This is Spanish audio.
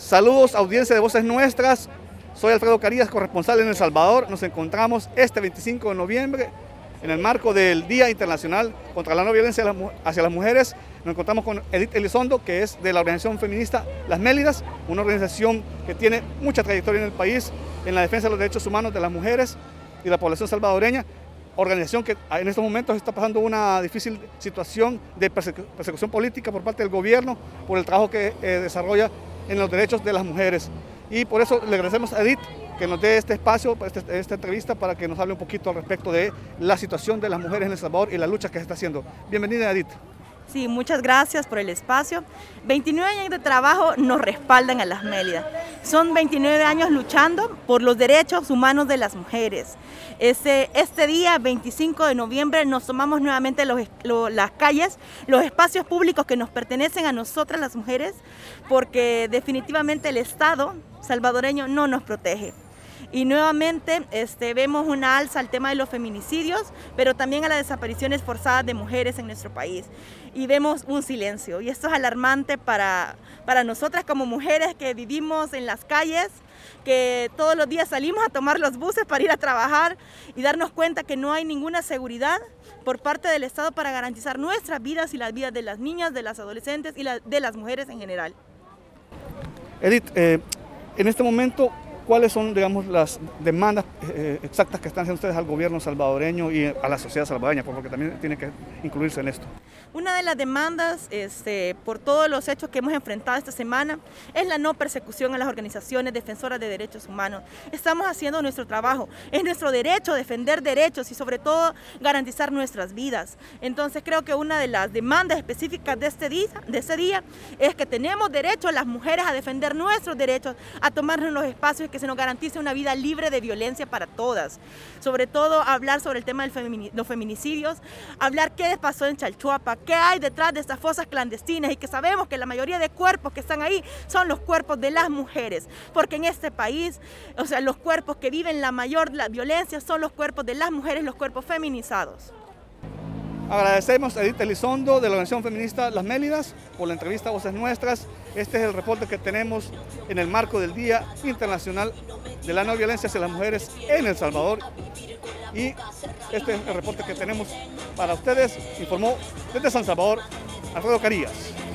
Saludos, audiencia de Voces Nuestras. Soy Alfredo Carías, corresponsal en El Salvador. Nos encontramos este 25 de noviembre en el marco del Día Internacional contra la No Violencia hacia las Mujeres. Nos encontramos con Edith Elizondo, que es de la organización feminista Las Mélidas, una organización que tiene mucha trayectoria en el país en la defensa de los derechos humanos de las mujeres y la población salvadoreña. Organización que en estos momentos está pasando una difícil situación de persecución política por parte del gobierno por el trabajo que desarrolla en los derechos de las mujeres. Y por eso le agradecemos a Edith que nos dé este espacio, esta entrevista, para que nos hable un poquito al respecto de la situación de las mujeres en El Salvador y la lucha que se está haciendo. Bienvenida, Edith. Sí, muchas gracias por el espacio. 29 años de trabajo nos respaldan a Las Mélidas. Son 29 años luchando por los derechos humanos de las mujeres. Este día, 25 de noviembre, nos tomamos nuevamente las calles, los espacios públicos que nos pertenecen a nosotras las mujeres, porque definitivamente el Estado salvadoreño no nos protege. Y nuevamente vemos una alza al tema de los feminicidios, pero también a las desapariciones forzadas de mujeres en nuestro país. Y vemos un silencio, y esto es alarmante para nosotras como mujeres que vivimos en las calles, que todos los días salimos a tomar los buses para ir a trabajar y darnos cuenta que no hay ninguna seguridad por parte del Estado para garantizar nuestras vidas y las vidas de las niñas, de las adolescentes y de las mujeres en general. Edith, en este momento, ¿cuáles son, digamos, las demandas exactas que están haciendo ustedes al gobierno salvadoreño y a la sociedad salvadoreña? Porque también tiene que incluirse en esto. Una de las demandas, por todos los hechos que hemos enfrentado esta semana, es la no persecución a las organizaciones defensoras de derechos humanos. Estamos haciendo nuestro trabajo. Es nuestro derecho defender derechos y sobre todo garantizar nuestras vidas. Entonces creo que una de las demandas específicas de este día es que tenemos derecho las mujeres a defender nuestros derechos, a tomarnos los espacios y que se nos garantice una vida libre de violencia para todas. Sobre todo hablar sobre el tema de los feminicidios, hablar qué pasó en Chalchuapa, qué hay detrás de estas fosas clandestinas y que sabemos que la mayoría de cuerpos que están ahí son los cuerpos de las mujeres, porque en este país, los cuerpos que viven la violencia son los cuerpos de las mujeres, los cuerpos feminizados. Agradecemos a Edith Elizondo de la organización feminista Las Mélidas por la entrevista a Voces Nuestras. Este es el reporte que tenemos en el marco del Día Internacional de la No Violencia hacia las Mujeres en El Salvador. Y este es el reporte que tenemos para ustedes. Informó desde San Salvador Alfredo Carías.